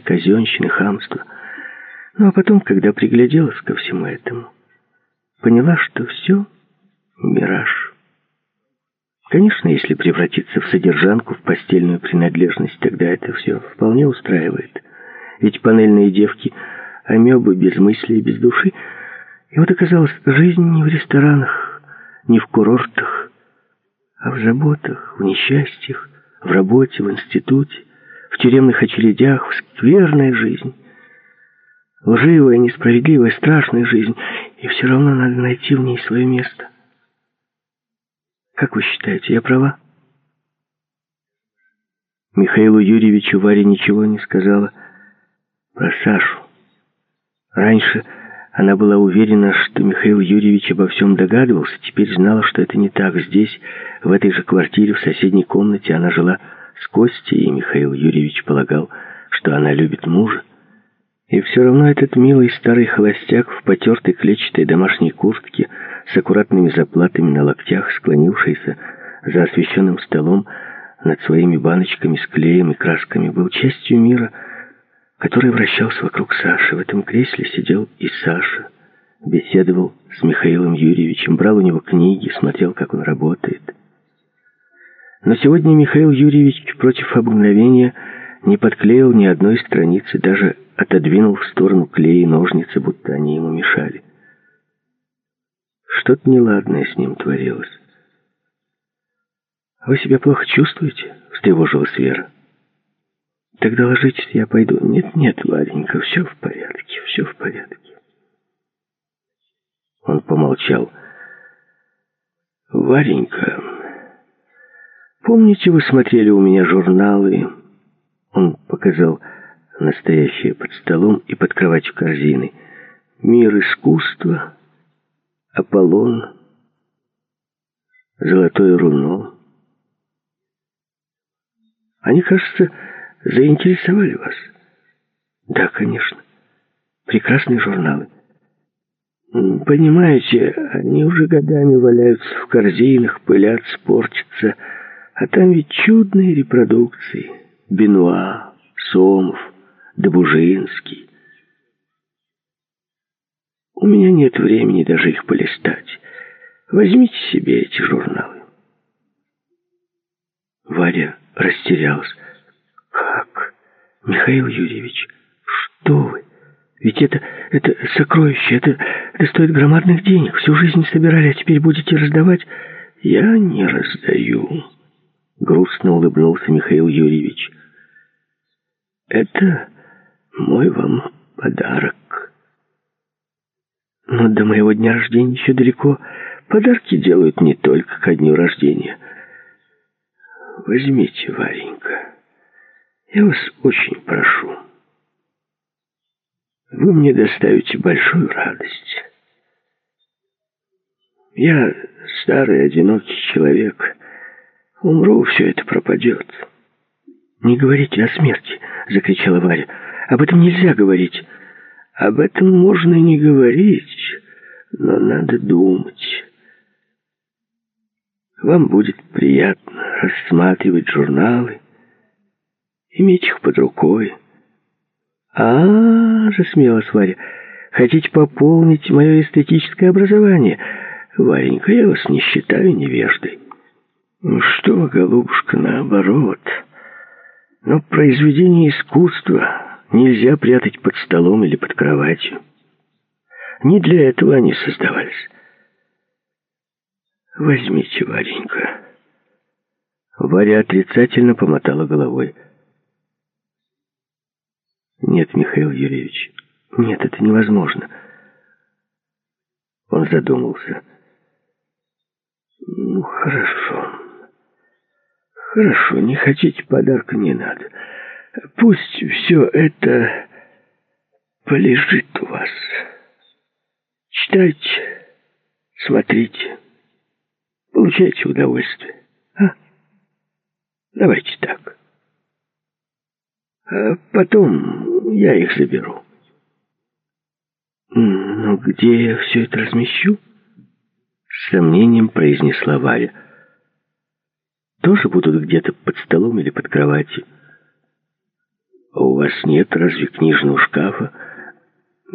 казенщины, хамства. Ну а потом, когда пригляделась ко всему этому, поняла, что все мираж. Конечно, если превратиться в содержанку, в постельную принадлежность, тогда это все вполне устраивает. Ведь панельные девки, амебы без мысли и без души. И вот оказалось, жизнь не в ресторанах, не в курортах, а в заботах, в несчастьях, в работе, в институте, в тюремных очередях, в скверной жизни. Лживая, несправедливая, страшная жизнь. И все равно надо найти в ней свое место. Как вы считаете, я права? Михаилу Юрьевичу Варя ничего не сказала про Сашу. Раньше она была уверена, что Михаил Юрьевич обо всем догадывался, теперь знала, что это не так. Здесь, в этой же квартире, в соседней комнате, она жила с Костей, и Михаил Юрьевич полагал, что она любит мужа. И все равно этот милый старый холостяк в потертой клетчатой домашней куртке с аккуратными заплатами на локтях, склонившийся за освещенным столом над своими баночками с клеем и красками, был частью мира, который вращался вокруг Саши. В этом кресле сидел и Саша, беседовал с Михаилом Юрьевичем, брал у него книги, смотрел, как он работает. Но сегодня Михаил Юрьевич против обыкновения не подклеил ни одной страницы, даже отодвинул в сторону клей и ножницы, будто они ему мешали. Что-то неладное с ним творилось. «Вы себя плохо чувствуете?» — встревожилась Вера. «Тогда ложитесь, я пойду». «Нет, Варенька, все в порядке, все в порядке». Он помолчал. «Варенька, помните, вы смотрели у меня журналы?» Он показал настоящие под столом и под кроватью корзины. «Мир искусства», «Аполлон», «Золотое руно». Они, кажется, заинтересовали вас. Да, конечно. Прекрасные журналы. Понимаете, они уже годами валяются в корзинах, пылятся, портятся. А там ведь чудные репродукции. Бенуа, Сомов, Добужинский. У меня нет времени даже их полистать. Возьмите себе эти журналы. Варя растерялась. Как? Михаил Юрьевич, что вы? Ведь это сокровище, это стоит громадных денег. Всю жизнь собирали, а теперь будете раздавать? Я не раздаю. Грустно улыбнулся Михаил Юрьевич. Это мой вам подарок. Но до моего дня рождения еще далеко. Подарки делают не только ко дню рождения. Возьмите, Варенька. Я вас очень прошу. Вы мне доставите большую радость. Я старый, одинокий человек. Умру, все это пропадет. «Не говорите о смерти!» — закричала Варя. «Об этом нельзя говорить!» «Об этом можно не говорить, но надо думать. Вам будет приятно рассматривать журналы, иметь их под рукой». Засмеялась Варя. «Хотите пополнить мое эстетическое образование? Варенька, я вас не считаю невеждой». «Ну что вы, голубушка, наоборот. Но произведения искусства нельзя прятать под столом или под кроватью. Не для этого они создавались. Возьмите, Варенька». Варя отрицательно помотала головой. «Нет, Михаил Юрьевич, нет, это невозможно». Он задумался. «Ну, хорошо. Хорошо, не хотите подарка, не надо. Пусть все это полежит у вас. Читайте, смотрите, получайте удовольствие. Давайте так. А потом я их заберу». «Ну, где я все это размещу?» С сомнением произнесла Варя. «Тоже будут где-то под столом или под кроватью?» «А у вас нет разве книжного шкафа?»